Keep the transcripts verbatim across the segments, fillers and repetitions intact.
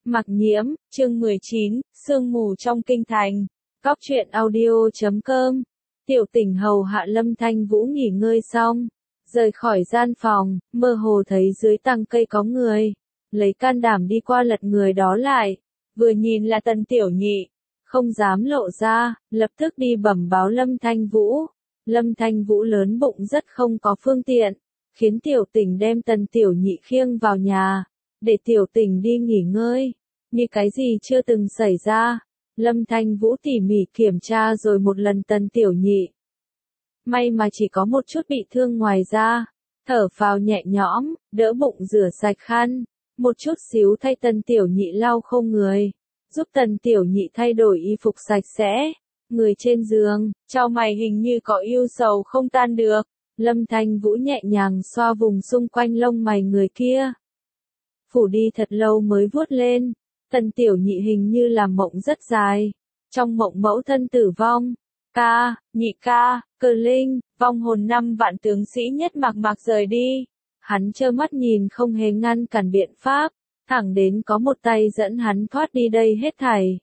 Mặc Nhiễm, chương mười chín, sương mù trong kinh thành. Cóc truyện audio chấm com. Tiểu Tỉnh hầu hạ Lâm Thanh Vũ nghỉ ngơi xong, rời khỏi gian phòng, mơ hồ thấy dưới tàng cây có người, lấy can đảm đi qua lật người đó lại, vừa nhìn là Tần Tiểu Nhị, không dám lộ ra, lập tức đi bẩm báo Lâm Thanh Vũ. Lâm Thanh Vũ lớn bụng rất không có phương tiện, khiến Tiểu Tỉnh đem Tần Tiểu Nhị khiêng vào nhà, để Tiểu Tỉnh đi nghỉ ngơi, như cái gì chưa từng xảy ra. Lâm Thanh Vũ tỉ mỉ kiểm tra rồi một lần Tần Tiểu Nhị. May mà chỉ có một chút bị thương ngoài da, thở phào nhẹ nhõm, đỡ bụng rửa sạch khăn, một chút xíu thay Tần Tiểu Nhị lau khô người, giúp Tần Tiểu Nhị thay đổi y phục sạch sẽ. Người trên giường, chau mày hình như có ưu sầu không tan được. Lâm Thanh Vũ nhẹ nhàng xoa vùng xung quanh lông mày người kia. Phủ đi thật lâu mới vuốt lên. Tần Tiểu Nhị hình như làm mộng rất dài. Trong mộng mẫu thân tử vong. Ca, nhị ca, cờ linh, vong hồn năm vạn tướng sĩ nhất Mạc Mạc rời đi. Hắn trơ mắt nhìn không hề ngăn cản biện pháp. Thẳng đến có một tay dẫn hắn thoát đi đây hết thảy.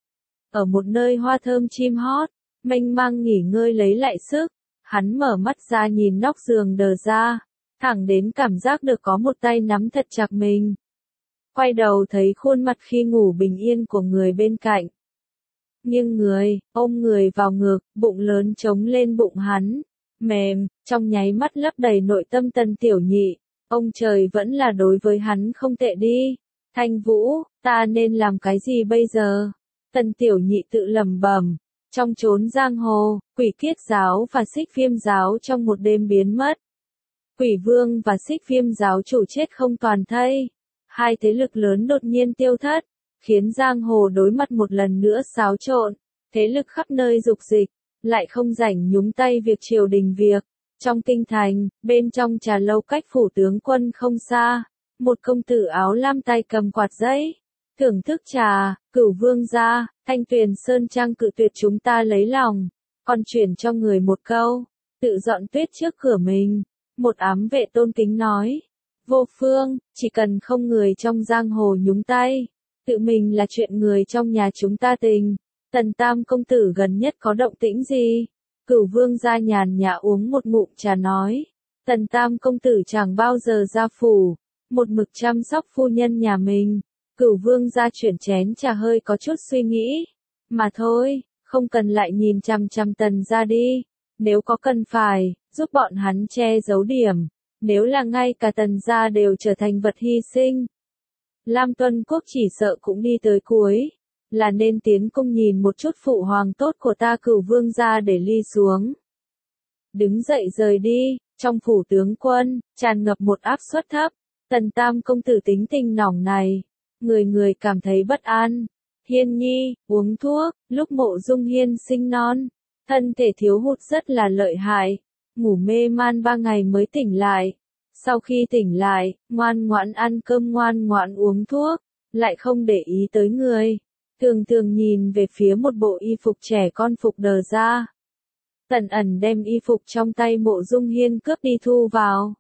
Ở một nơi hoa thơm chim hót, mênh mang nghỉ ngơi lấy lại sức, hắn mở mắt ra nhìn nóc giường đờ ra, thẳng đến cảm giác được có một tay nắm thật chặt mình. Quay đầu thấy khuôn mặt khi ngủ bình yên của người bên cạnh. Nghiêng người, ôm người vào ngực, bụng lớn trống lên bụng hắn, mềm, trong nháy mắt lấp đầy nội tâm Tần Tiểu Nhị. Ông trời vẫn là đối với hắn không tệ đi. Thanh Vũ, ta nên làm cái gì bây giờ? Tần Tiểu Nhị tự lẩm bẩm. Trong chốn giang hồ, Quỷ Kiết giáo và Xích Viêm giáo trong một đêm biến mất. Quỷ Vương và Xích Viêm giáo chủ chết không toàn thây. Hai thế lực lớn đột nhiên tiêu thất, khiến giang hồ đối mặt một lần nữa xáo trộn. Thế lực khắp nơi dục dịch, lại không rảnh nhúng tay việc triều đình việc. Trong kinh thành, bên trong trà lâu cách phủ tướng quân không xa, một công tử áo lam tay cầm quạt giấy. Thưởng thức trà, Cửu Vương gia, Thanh Tuyền Sơn Trang cự tuyệt chúng ta lấy lòng, còn chuyển cho người một câu, tự dọn tuyết trước cửa mình. Một ám vệ tôn kính nói, vô phương, chỉ cần không người trong giang hồ nhúng tay, tự mình là chuyện người trong nhà chúng ta tình. Tần Tam công tử gần nhất có động tĩnh gì? Cửu Vương gia nhàn nhã uống một ngụm trà nói, Tần Tam công tử chẳng bao giờ ra phủ, một mực chăm sóc phu nhân nhà mình. Cửu Vương gia chuyển chén trà hơi có chút suy nghĩ. Mà thôi, không cần lại nhìn chằm chằm Tần gia đi. Nếu có cần phải, giúp bọn hắn che giấu điểm. Nếu là ngay cả Tần gia đều trở thành vật hy sinh. Lam Tuân Quốc chỉ sợ cũng đi tới cuối. Là nên tiến cung nhìn một chút phụ hoàng tốt của ta Cửu Vương gia để ly xuống. Đứng dậy rời đi, trong phủ tướng quân, tràn ngập một áp suất thấp. Tần Tam công tử tính tình nỏng này. Người người cảm thấy bất an. Hiên nhi, uống thuốc, lúc Mộ Dung Hiên sinh non, thân thể thiếu hụt rất là lợi hại, ngủ mê man ba ngày mới tỉnh lại. Sau khi tỉnh lại, ngoan ngoãn ăn cơm ngoan ngoãn uống thuốc, lại không để ý tới người. Thường thường nhìn về phía một bộ y phục trẻ con phục đờ ra. Tần Ẩn đem y phục trong tay Mộ Dung Hiên cướp đi thu vào.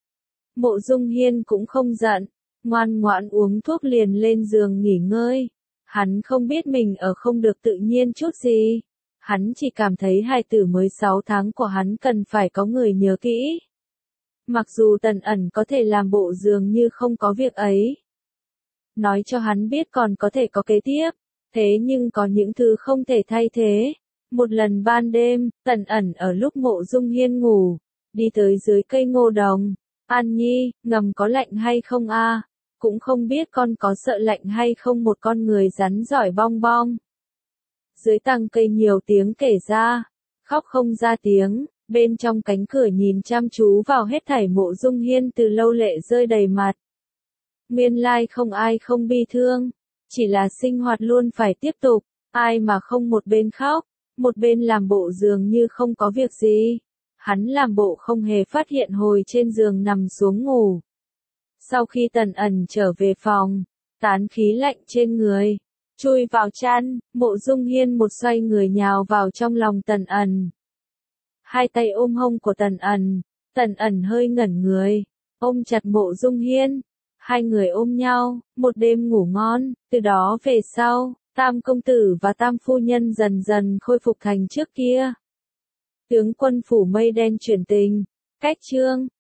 Mộ Dung Hiên cũng không giận. Ngoan ngoãn uống thuốc liền lên giường nghỉ ngơi. Hắn không biết mình ở không được tự nhiên chút gì. Hắn chỉ cảm thấy hài tử mới sáu tháng của hắn cần phải có người nhớ kỹ. Mặc dù Tần Ẩn có thể làm bộ dường như không có việc ấy. Nói cho hắn biết còn có thể có kế tiếp. Thế nhưng có những thứ không thể thay thế. Một lần ban đêm, Tần Ẩn ở lúc Mộ Dung Hiên ngủ, đi tới dưới cây ngô đồng. An Nhi, ngầm có lạnh hay không a? Cũng không biết con có sợ lạnh hay không, một con người rắn giỏi bong bong. Dưới tàng cây nhiều tiếng kể ra, khóc không ra tiếng, bên trong cánh cửa nhìn chăm chú vào hết thảy Mộ Dung Hiên từ lâu lệ rơi đầy mặt. Nguyên lai không ai không bi thương, chỉ là sinh hoạt luôn phải tiếp tục, ai mà không một bên khóc, một bên làm bộ dường như không có việc gì. Hắn làm bộ không hề phát hiện hồi trên giường nằm xuống ngủ. Sau khi Tần Ẩn trở về phòng, tán khí lạnh trên người, chui vào chăn, Mộ Dung Hiên một xoay người nhào vào trong lòng Tần Ẩn. Hai tay ôm hông của Tần Ẩn, Tần Ẩn hơi ngẩn người, ôm chặt Mộ Dung Hiên, Hai người ôm nhau, một đêm ngủ ngon, từ đó về sau, Tam công tử và Tam phu nhân dần dần khôi phục thành trước kia. Tướng quân phủ mây đen chuyển tình. Cách chương